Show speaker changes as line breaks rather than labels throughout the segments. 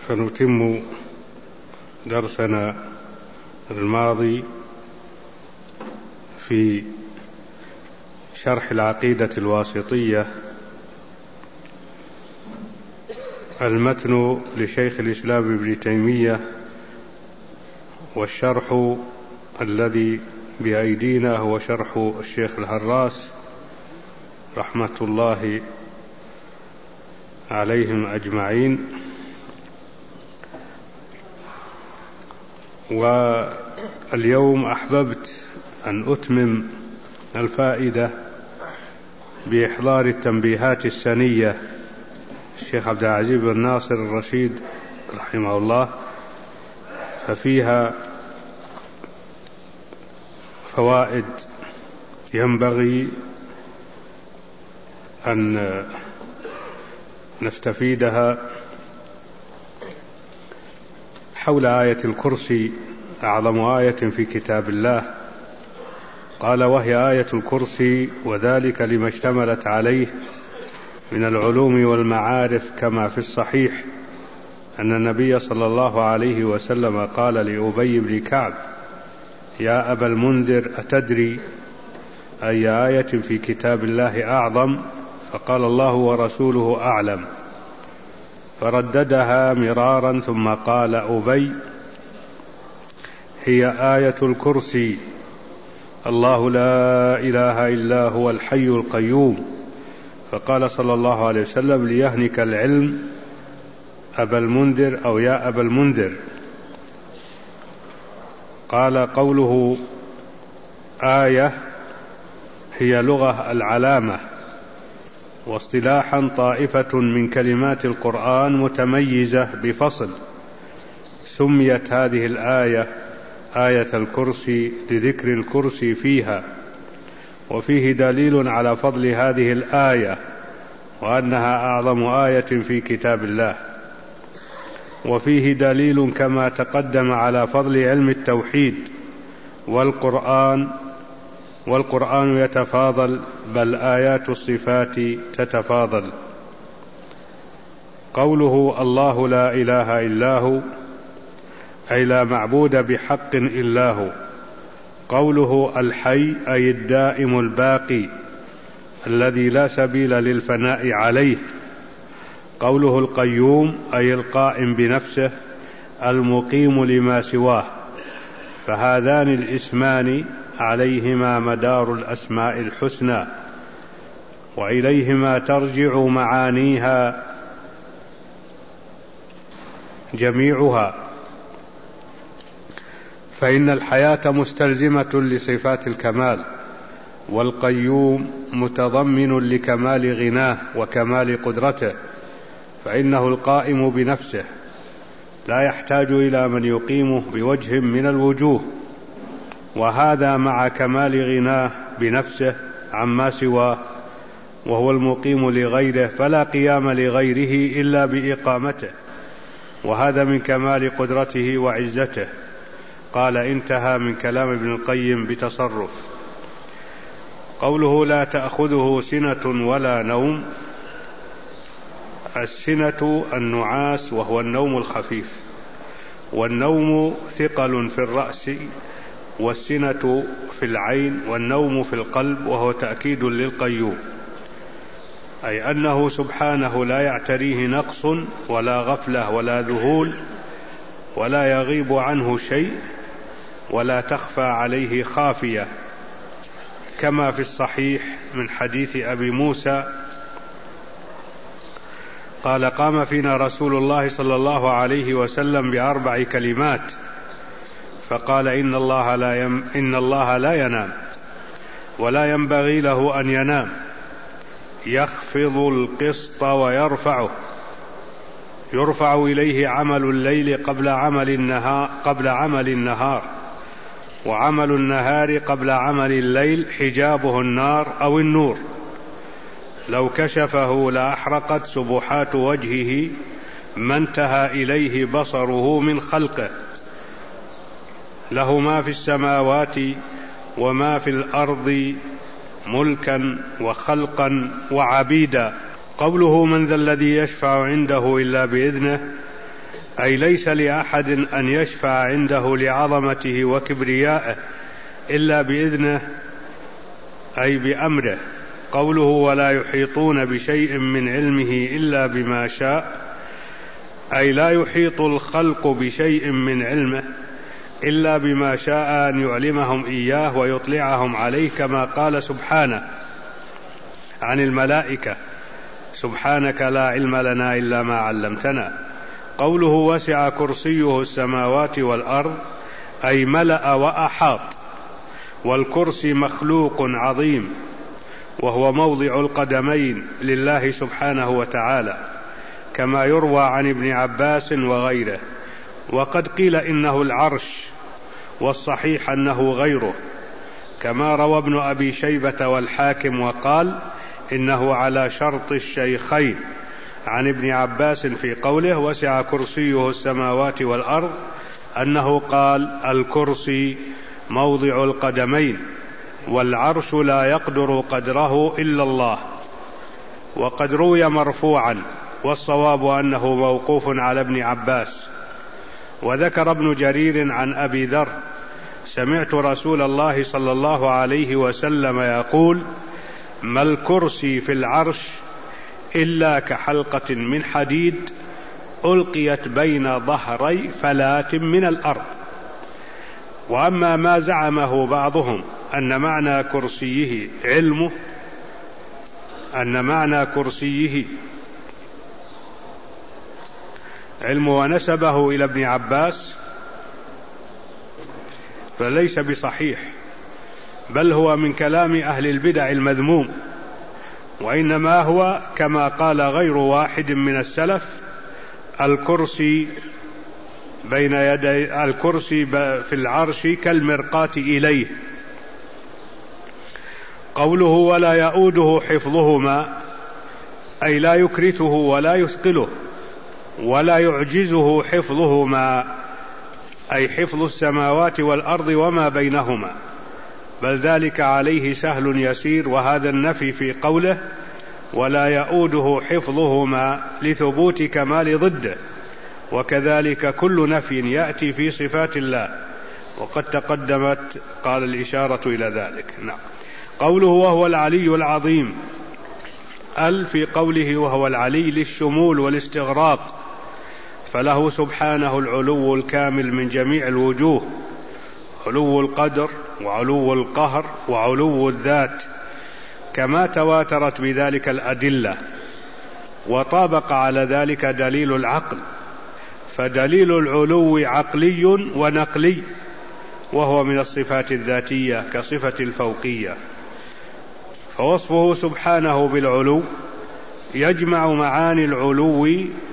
فنتم درسنا الماضي في شرح العقيدة الواسطية، المتن لشيخ الإسلام ابن تيمية، والشرح الذي بأيدينا هو شرح الشيخ الهراس رحمة الله عليهم أجمعين. واليوم أحببت أن أتمم الفائدة بإحضار التنبيهات السنية الشيخ عبد العزيز بن ناصر الرشيد رحمه الله، ففيها فوائد ينبغي أن نستفيدها حول آية الكرسي، أعظم آية في كتاب الله. قال: وهي آية الكرسي، وذلك لما اشتملت عليه من العلوم والمعارف، كما في الصحيح أن النبي صلى الله عليه وسلم قال لأبي بن كعب: يا أبا المنذر، أتدري أي آية في كتاب الله أعظم؟ فقال: الله ورسوله أعلم. فرددها مرارا ثم قال أبي: هي آية الكرسي، الله لا إله إلا هو الحي القيوم. فقال صلى الله عليه وسلم: ليهنك العلم أبا المنذر، أو يا أبا المنذر. قال: قوله آية هي لغة العلامة، واصطلاحا طائفة من كلمات القرآن متميزة بفصل، سميت هذه الآية آية الكرسي لذكر الكرسي فيها، وفيه دليل على فضل هذه الآية وأنها أعظم آية في كتاب الله، وفيه دليل كما تقدم على فضل علم التوحيد والقرآن يتفاضل، بل آيات الصفات تتفاضل. قوله الله لا إله إلا هو، أي لا معبود بحق إلا هو. قوله الحي، أي الدائم الباقي الذي لا سبيل للفناء عليه. قوله القيوم، أي القائم بنفسه المقيم لما سواه. فهذان الاسمان عليهما مدار الأسماء الحسنى، وإليهما ترجع معانيها جميعها، فإن الحياة مستلزمة لصفات الكمال، والقيوم متضمن لكمال غناه وكمال قدرته، فإنه القائم بنفسه لا يحتاج إلى من يقيمه بوجه من الوجوه، وهذا مع كمال غناه بنفسه عما سواه، وهو المقيم لغيره، فلا قيام لغيره إلا بإقامته، وهذا من كمال قدرته وعزته. قال: انتهى من كلام ابن القيم بتصرف. قوله لا تأخذه سنة ولا نوم، السنة النعاس وهو النوم الخفيف، والنوم ثقل في الرأس، والسنة في العين، والنوم في القلب، وهو تأكيد للقيوم، أي أنه سبحانه لا يعتريه نقص ولا غفلة ولا ذهول، ولا يغيب عنه شيء، ولا تخفى عليه خافية، كما في الصحيح من حديث أبي موسى قال: قام فينا رسول الله صلى الله عليه وسلم ب4 كلمات، فقال: إن الله لا ينام ولا ينبغي له أن ينام، يخفض القسط ويرفعه، يرفع إليه عمل الليل قبل عمل النهار، وعمل النهار قبل عمل الليل، حجابه النار أو النور، لو كشفه لأحرقت سبحات وجهه ما انتهى إليه بصره من خلقه، له ما في السماوات وما في الأرض ملكا وخلقا وعبيدا. قوله من ذا الذي يشفع عنده إلا بإذنه، أي ليس لأحد أن يشفع عنده لعظمته وكبريائه إلا بإذنه أي بأمره. قوله ولا يحيطون بشيء من علمه إلا بما شاء، أي لا يحيط الخلق بشيء من علمه إلا بما شاء أن يعلمهم إياه ويطلعهم عليه، كما قال سبحانه عن الملائكة سبحانك لا علم لنا إلا ما علمتنا. قوله وسع كرسيه السماوات والأرض، أي ملأ وأحاط، والكرسي مخلوق عظيم وهو موضع القدمين لله سبحانه وتعالى، كما يروى عن ابن عباس وغيره. وقد قيل إنه العرش، والصحيح أنه غيره، كما روى ابن أبي شيبة والحاكم وقال إنه على شرط الشيخين عن ابن عباس في قوله وسع كرسيه السماوات والأرض، أنه قال الكرسي موضع القدمين، والعرش لا يقدر قدره إلا الله. وقد روي مرفوعا، والصواب أنه موقوف على ابن عباس. وذكر ابن جرير عن أبي ذر سمعت رسول الله صلى الله عليه وسلم يقول ما الكرسي في العرش إلا كحلقة من حديد ألقيت بين ظهري فلاة من الأرض. وأما ما زعمه بعضهم أن معنى كرسيه علمه، ونسبه إلى ابن عباس، فليس بصحيح، بل هو من كلام أهل البدع المذموم، وإنما هو كما قال غير واحد من السلف الكرسي بين يدي الكرسي في العرش كالمرقاة إليه. قوله ولا يؤوده حفظهما، أي لا يكرثه ولا يثقله ولا يعجزه حفظهما، أي حفظ السماوات والأرض وما بينهما، بل ذلك عليه سهل يسير. وهذا النفي في قوله ولا يؤوده حفظهما لثبوت كمال ضده، وكذلك كل نفي يأتي في صفات الله، وقد تقدمت قال الإشارة إلى ذلك. نعم. قوله وهو العلي العظيم، في قوله وهو العلي للشمول والاستغراق، فله سبحانه العلو الكامل من جميع الوجوه، علو القدر وعلو القهر وعلو الذات، كما تواترت بذلك الأدلة. وطابق على ذلك دليل العقل، فدليل العلو عقلي ونقلي، وهو من الصفات الذاتية كصفة الفوقية. فوصفه سبحانه بالعلو يجمع معاني العلو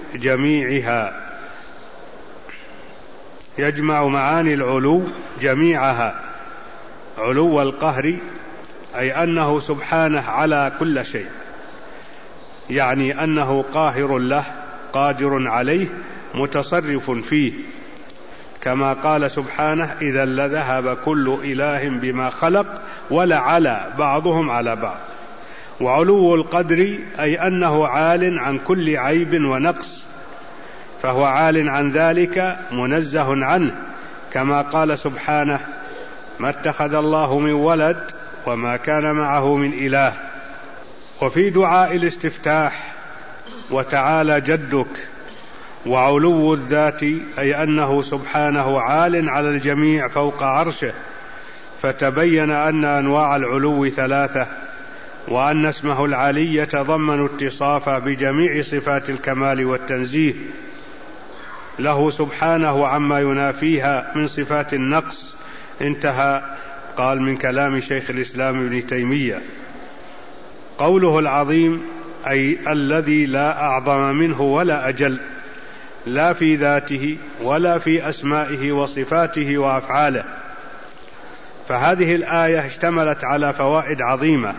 جميعها، علو القهر أي أنه سبحانه على كل شيء، يعني أنه قاهر له قادر عليه متصرف فيه، كما قال سبحانه إذا لذهب كل إله بما خلق ولعلى بعضهم على بعض. وعلو القدر أي أنه عال عن كل عيب ونقص، فهو عال عن ذلك منزه عنه، كما قال سبحانه ما اتخذ الله من ولد وما كان معه من إله. وفي دعاء الاستفتاح وتعالى جدك، وعلو الذات أي أنه سبحانه عال على الجميع فوق عرشه، فتبين أن أنواع العلو ثلاثة، وأن اسمه العلي يتضمن اتصاف بجميع صفات الكمال والتنزيه له سبحانه عما ينافيها من صفات النقص. انتهى. قال من كلام شيخ الإسلام ابن تيمية. قوله العظيم أي الذي لا أعظم منه ولا أجل، لا في ذاته ولا في أسمائه وصفاته وأفعاله. فهذه الآية اشتملت على فوائد عظيمة.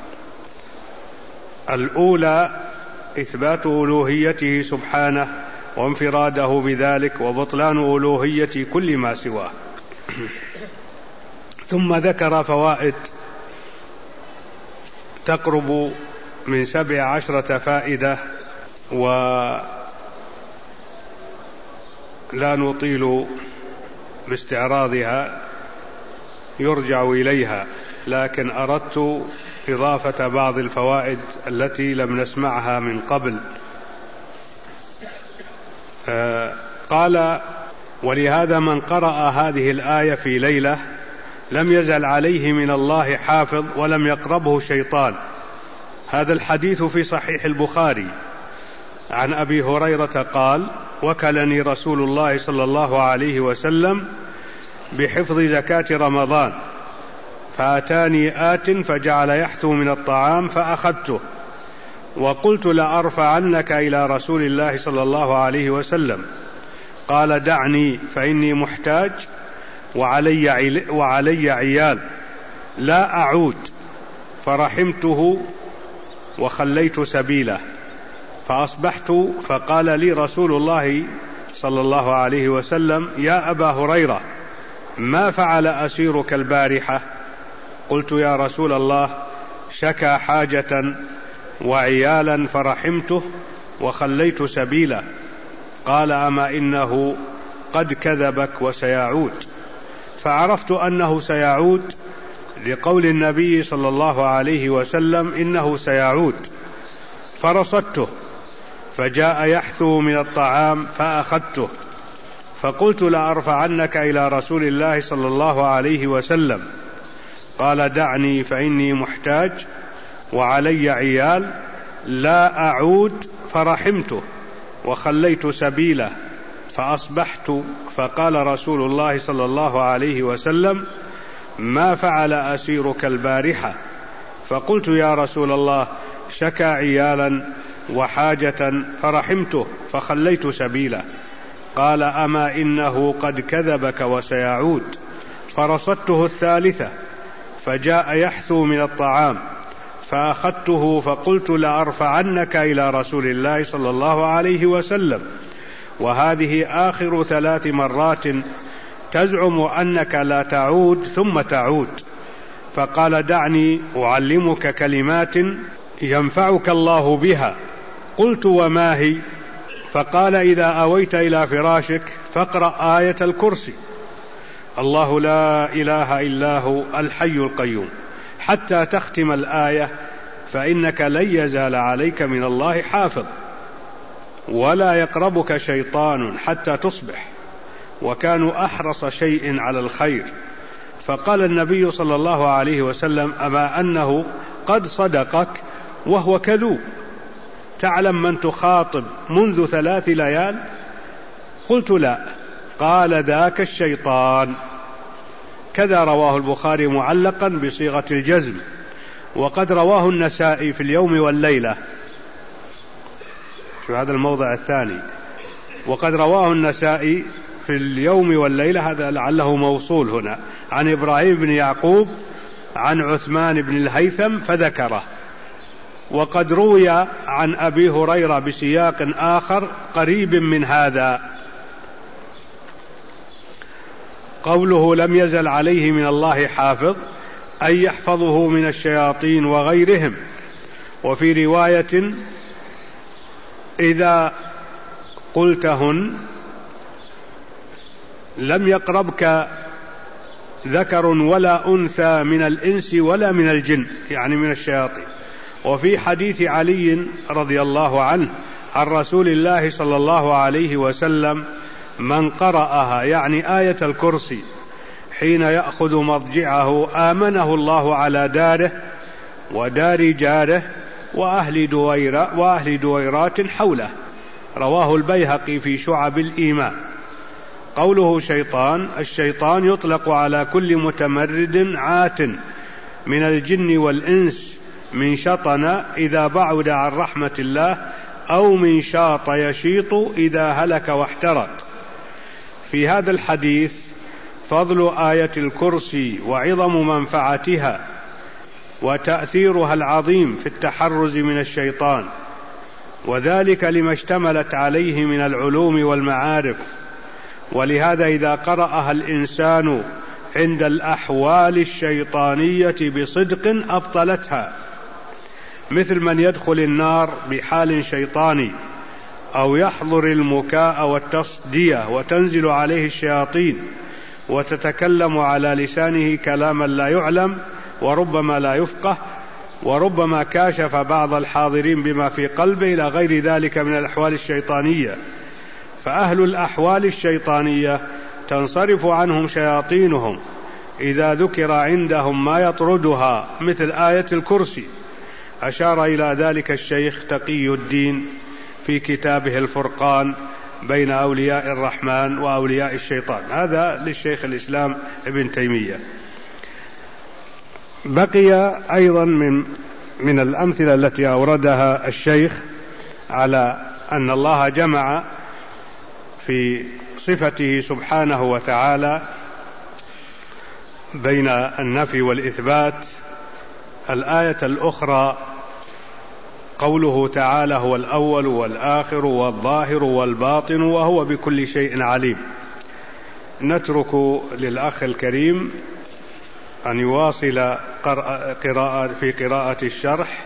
الأولى إثبات ألوهيته سبحانه وانفراده بذلك، وبطلان ألوهية كل ما سواه. ثم ذكر فوائد تقرب من 17 فائدة، لا نطيل باستعراضها، يرجع إليها، لكن أردت إضافة بعض الفوائد التي لم نسمعها من قبل. قال: ولهذا من قرأ هذه الآية في ليلة لم يزل عليه من الله حافظ ولم يقربه شيطان. هذا الحديث في صحيح البخاري عن أبي هريرة قال: وكلني رسول الله صلى الله عليه وسلم بحفظ زكاة رمضان، فأتاني آت فجعل يحثو من الطعام فأخذته، وقلت لأرفعنك إلى رسول الله صلى الله عليه وسلم، قال: دعني فإني محتاج وعلي عيال لا أعود، فرحمته وخليت سبيله، فأصبحت فقال لي رسول الله صلى الله عليه وسلم: يا أبا هريرة، ما فعل أسيرك البارحة؟ قلت: يا رسول الله، شكى حاجة وعيالا فرحمته وخليت سبيله. قال: أما إنه قد كذبك وسيعود. فعرفت أنه سيعود لقول النبي صلى الله عليه وسلم: إنه سيعود، فرصدته، فجاء يحثو من الطعام فأخذته، فقلت لأرفعنك إلى رسول الله صلى الله عليه وسلم، قال: دعني فإني محتاج وعلي عيال لا أعود، فرحمته وخليت سبيله، فأصبحت فقال رسول الله صلى الله عليه وسلم: ما فعل أسيرك البارحة؟ فقلت: يا رسول الله، شكى عيالا وحاجة فرحمته فخليت سبيله. قال: أما إنه قد كذبك وسيعود. فرصدته الثالثة، فجاء يحثو من الطعام، فأخذته، فقلت لأرفعنك إلى رسول الله صلى الله عليه وسلم، وهذه آخر 3 مرات تزعم أنك لا تعود ثم تعود. فقال: دعني أعلمك كلمات ينفعك الله بها. قلت: وما هي؟ فقال: إذا أويت إلى فراشك فاقرأ آية الكرسي: الله لا إله إلا هو الحي القيوم، حتى تختم الآية، فإنك لن يزال عليك من الله حافظ، ولا يقربك شيطان حتى تصبح. وكانوا أحرص شيء على الخير. فقال النبي صلى الله عليه وسلم: أما أنه قد صدقك وهو كذوب، تعلم من تخاطب منذ 3 ليال؟ قلت: لا. قال: ذاك الشيطان. كذا رواه البخاري معلقا بصيغة الجزم، وقد رواه النسائي في اليوم والليلة. شو هذا الموضع الثاني؟ وقد رواه النسائي في اليوم والليلة، هذا لعله موصول هنا، عن إبراهيم بن يعقوب عن عثمان بن الهيثم فذكره. وقد روي عن أبي هريرة بسياق آخر قريب من هذا. قوله لم يزل عليه من الله حافظ، أي يحفظه من الشياطين وغيرهم. وفي رواية: إذا قلتهن لم يقربك ذكر ولا أنثى من الإنس ولا من الجن، يعني من الشياطين. وفي حديث علي رضي الله عنه عن رسول الله صلى الله عليه وسلم: من قرأها، يعني آية الكرسي، حين يأخذ مضجعه آمنه الله على داره ودار جاره وأهل دويرات حوله. رواه البيهقي في شعب الإيمان. قوله شيطان، الشيطان يطلق على كل متمرد عات من الجن والإنس، من شطن إذا بعد عن رحمة الله، أو من شاط يشيط إذا هلك واحترق. في هذا الحديث فضل آية الكرسي وعظم منفعتها وتأثيرها العظيم في التحرز من الشيطان، وذلك لما اشتملت عليه من العلوم والمعارف. ولهذا إذا قرأها الإنسان عند الأحوال الشيطانية بصدق أبطلتها، مثل من يدخل النار بحال شيطاني، أو يحضر المكاء والتصدية وتنزل عليه الشياطين وتتكلم على لسانه كلاما لا يعلم وربما لا يفقه، وربما كاشف بعض الحاضرين بما في قلبه، إلى غير ذلك من الأحوال الشيطانية. فأهل الأحوال الشيطانية تنصرف عنهم شياطينهم إذا ذكر عندهم ما يطردها، مثل آية الكرسي. أشار إلى ذلك الشيخ تقي الدين في كتابه الفرقان بين أولياء الرحمن وأولياء الشيطان، هذا للشيخ الإسلام ابن تيمية. بقي أيضا من الأمثلة التي أوردها الشيخ على أن الله جمع في صفته سبحانه وتعالى بين النفي والإثبات الآية الأخرى، قوله تعالى: هو الأول والآخر والظاهر والباطن وهو بكل شيء عليم. نترك للأخ الكريم أن يواصل في قراءة الشرح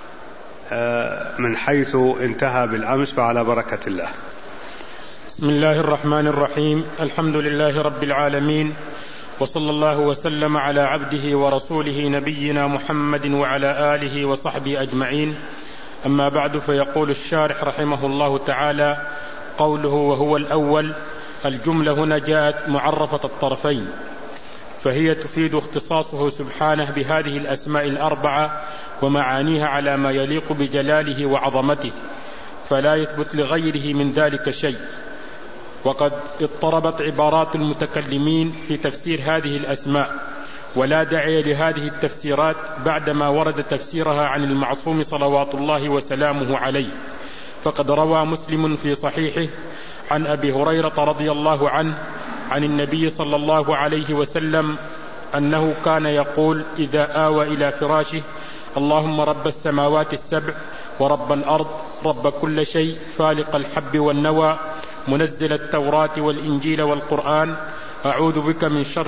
من حيث انتهى بالأمس، فعلى بركة الله.
بسم الله الرحمن الرحيم. الحمد لله رب العالمين، وصلى الله وسلم على عبده ورسوله نبينا محمد وعلى آله وصحبه أجمعين. أما بعد، فيقول الشارح رحمه الله تعالى: قوله وهو الأول، الجملة هنا جاءت معرفة الطرفين، فهي تفيد اختصاصه سبحانه بهذه الأسماء الأربعة ومعانيها على ما يليق بجلاله وعظمته، فلا يثبت لغيره من ذلك شيء. وقد اضطربت عبارات المتكلمين في تفسير هذه الأسماء، ولا داعي لهذه التفسيرات بعدما ورد تفسيرها عن المعصوم صلوات الله وسلامه عليه. فقد روى مسلم في صحيحه عن أبي هريرة رضي الله عنه عن النبي صلى الله عليه وسلم أنه كان يقول إذا آوى إلى فراشه: اللهم رب السماوات السبع ورب الأرض، رب كل شيء، فالق الحب والنوى، منزل التوراة والإنجيل والقرآن، أعوذ بك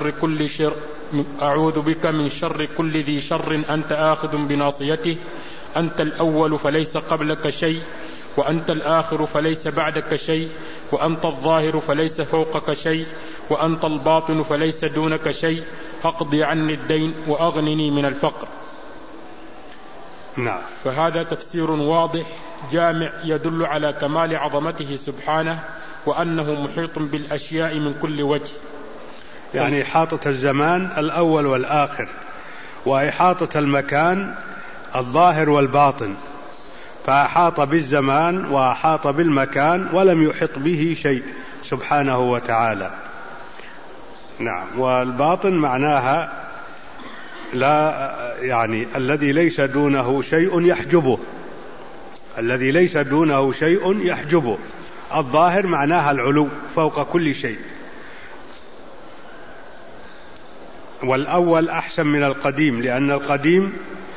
من شر كل ذي شر أنت آخذ بناصيته، أنت الأول فليس قبلك شيء، وأنت الآخر فليس بعدك شيء، وأنت الظاهر فليس فوقك شيء، وأنت الباطن فليس دونك شيء، أقضي عني الدين وأغنني من الفقر.
نعم.
فهذا تفسير واضح جامع يدل على كمال عظمته سبحانه، وأنه محيط بالأشياء من كل وجه،
يعني إحاطة الزمان الأول والآخر، وإحاطة المكان الظاهر والباطن، فأحاط بالزمان وأحاط بالمكان ولم يحط به شيء سبحانه وتعالى. نعم. والباطن معناها لا، يعني الذي ليس دونه شيء يحجبه، الذي ليس دونه شيء يحجبه. الظاهر معناها العلو فوق كل شيء. والأول أحسن من القديم، لأن القديم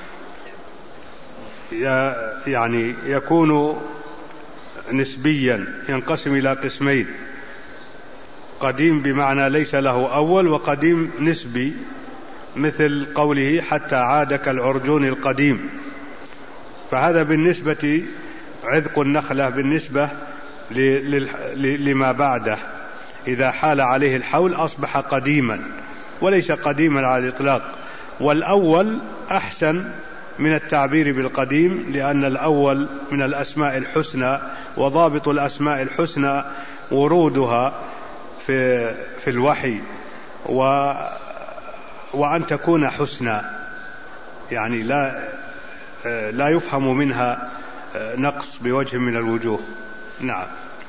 يعني يكون نسبيا، ينقسم إلى قسمين: قديم بمعنى ليس له أول، وقديم نسبي مثل قوله حتى عاد كالعرجون القديم. فهذا بالنسبة عذق النخلة بالنسبة لما بعده، إذا حال عليه الحول أصبح قديما وليس قديما على الإطلاق. والأول أحسن من التعبير بالقديم، لأن الأول من الأسماء الحسنى، وضابط الأسماء الحسنى ورودها في الوحي، وأن تكون حسنى، يعني لا يفهم منها نقص بوجه من الوجوه. نعم.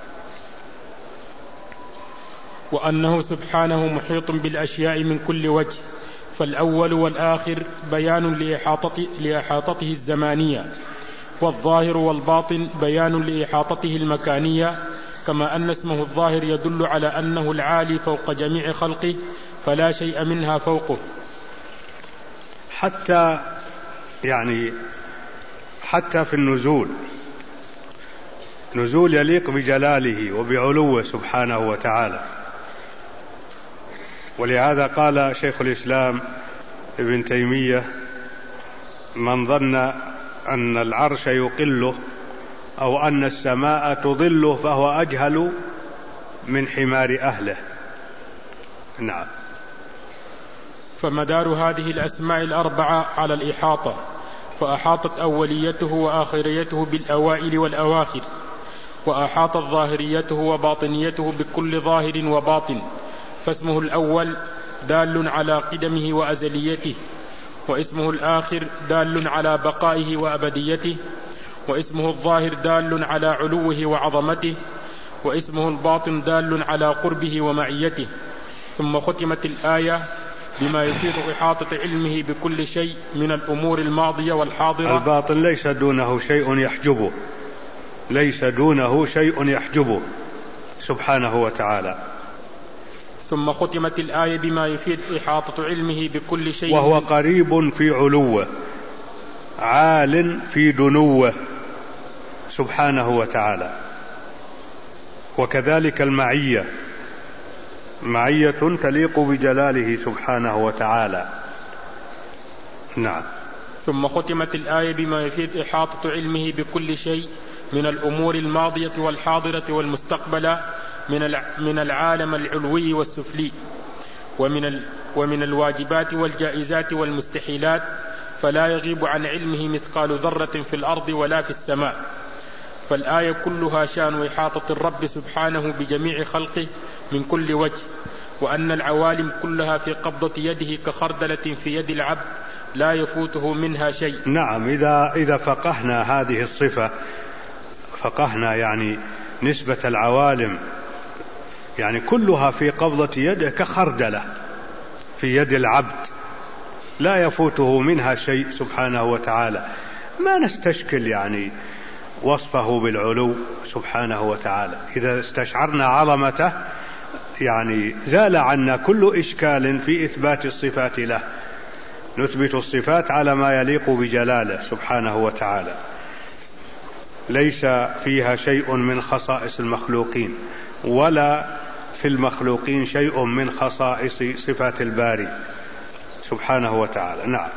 وأنه سبحانه محيط بالأشياء من كل وجه، فالأول والآخر بيان لإحاطته الزمانية، والظاهر والباطن بيان لإحاطته المكانية، كما أن اسمه الظاهر يدل على أنه العالي فوق جميع خلقه، فلا شيء منها فوقه.
حتى في نزول يليق بجلاله وبعلوه سبحانه وتعالى. ولهذا قال شيخ الإسلام ابن تيمية: من ظن أن العرش يقله أو أن السماء تظله فهو أجهل من حمار أهله. نعم.
فمدار هذه الأسماء الأربعة على الإحاطة، فأحاطت أوليته وآخريته بالأوائل والأواخر، وأحاطت ظاهريته وباطنيته بكل ظاهر وباطن، فاسمه الأول دال على قدمه وأزليته، واسمه الآخر دال على بقائه وأبديته، واسمه الظاهر دال على علوه وعظمته، واسمه الباطن دال على قربه ومعيته. ثم ختمت الآية بما يفيد إحاطة علمه بكل شيء من الأمور الماضية والحاضرة.
الباطن ليس دونه شيء يحجبه، ليس دونه شيء يحجبه سبحانه وتعالى.
ثم ختمت الآية بما يفيد إحاطة علمه بكل شيء،
وهو قريب في علوه، عال في دنوه سبحانه وتعالى. وكذلك المعية، معية تليق بجلاله سبحانه وتعالى. نعم.
ثم ختمت الآية بما يفيد إحاطة علمه بكل شيء من الأمور الماضية والحاضرة والمستقبلة من العالم العلوي والسفلي، ومن الواجبات والجائزات والمستحيلات، فلا يغيب عن علمه مثقال ذرة في الأرض ولا في السماء. فالآية كلها شأن إحاطة الرب سبحانه بجميع خلقه من كل وجه، وأن العوالم كلها في قبضة يده كخردلة في يد العبد لا يفوته منها شيء.
نعم. إذا فقهنا هذه الصفة، فقهنا يعني نسبة العوالم، يعني كلها في قبضة يده كخردلة في يد العبد لا يفوته منها شيء سبحانه وتعالى. ما نستشكل يعني وصفه بالعلو سبحانه وتعالى. إذا استشعرنا عظمته يعني زال عنا كل إشكال في إثبات الصفات له. نثبت الصفات على ما يليق بجلاله سبحانه وتعالى، ليس فيها شيء من خصائص المخلوقين، ولا في المخلوقين شيء من خصائص صفات الباري سبحانه وتعالى. نعم.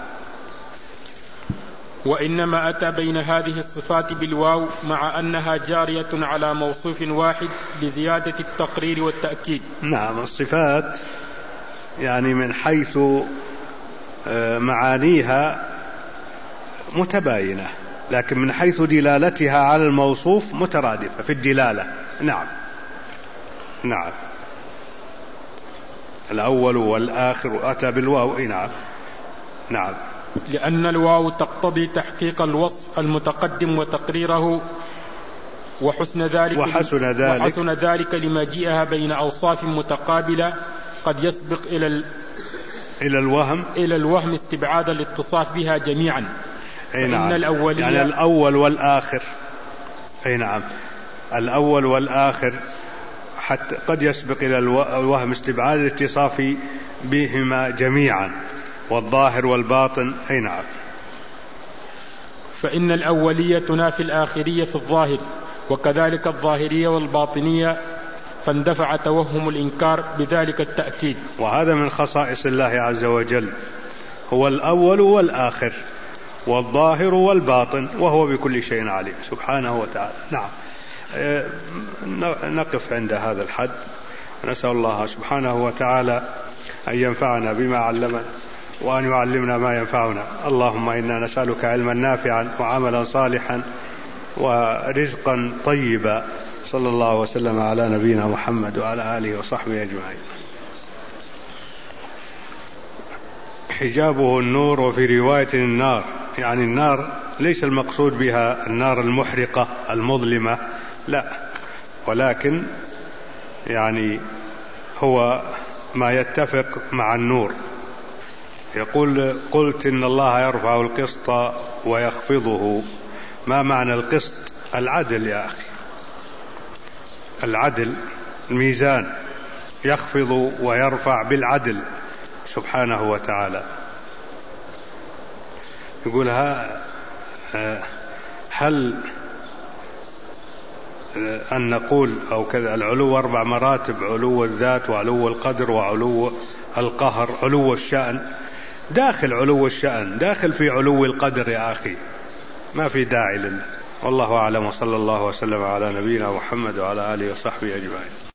وإنما أتى بين هذه الصفات بالواو مع أنها جارية على موصوف واحد لزيادة التقرير والتأكيد.
نعم. الصفات يعني من حيث معانيها متباينة، لكن من حيث دلالتها على الموصوف مترادفة في الدلالة. نعم. نعم. الأول والآخر أتى بالواو. نعم. نعم.
لأن الواو تقتضي تحقيق الوصف المتقدم وتقريره وحسن ذلك لمجيئها بين أوصاف متقابلة قد يسبق إلى الوهم استبعاد الاتصاف بها جميعا.
نعم. يعني الأول والآخر. نعم. الأول والآخر حتى قد يسبق إلى الوهم استبعاد الاتصاف بهما جميعا، والظاهر والباطن. نعم.
فإن الأولية تنافي الآخرية في الظاهر، وكذلك الظاهرية والباطنية، فاندفع توهم الإنكار بذلك التأكيد.
وهذا من خصائص الله عز وجل، هو الأول والآخر والظاهر والباطن، وهو بكل شيء عليم سبحانه وتعالى. نعم. نقف عند هذا الحد، نسأل الله سبحانه وتعالى أن ينفعنا بما علمنا وأن يعلمنا ما ينفعنا. اللهم إنا نسألك علما نافعا وعملا صالحا ورزقا طيبا. صلى الله وسلم على نبينا محمد وعلى آله وصحبه أجمعين. حجابه النور، وفي رواية النار، يعني النار ليس المقصود بها النار المحرقة المظلمة، لا، ولكن يعني هو ما يتفق مع النور. يقول: قلت إن الله يرفع القسط ويخفضه. ما معنى القسط؟ العدل يا أخي، العدل، الميزان، يخفض ويرفع بالعدل سبحانه وتعالى. يقول: هل أن نقول أو كذا العلو 4 مراتب: علو الذات وعلو القدر وعلو القهر، علو الشأن. داخل علو الشأن، داخل في علو القدر يا أخي، ما في داعي والله أعلم، وصلى الله وسلم على نبينا محمد وعلى آله وصحبه أجمعين.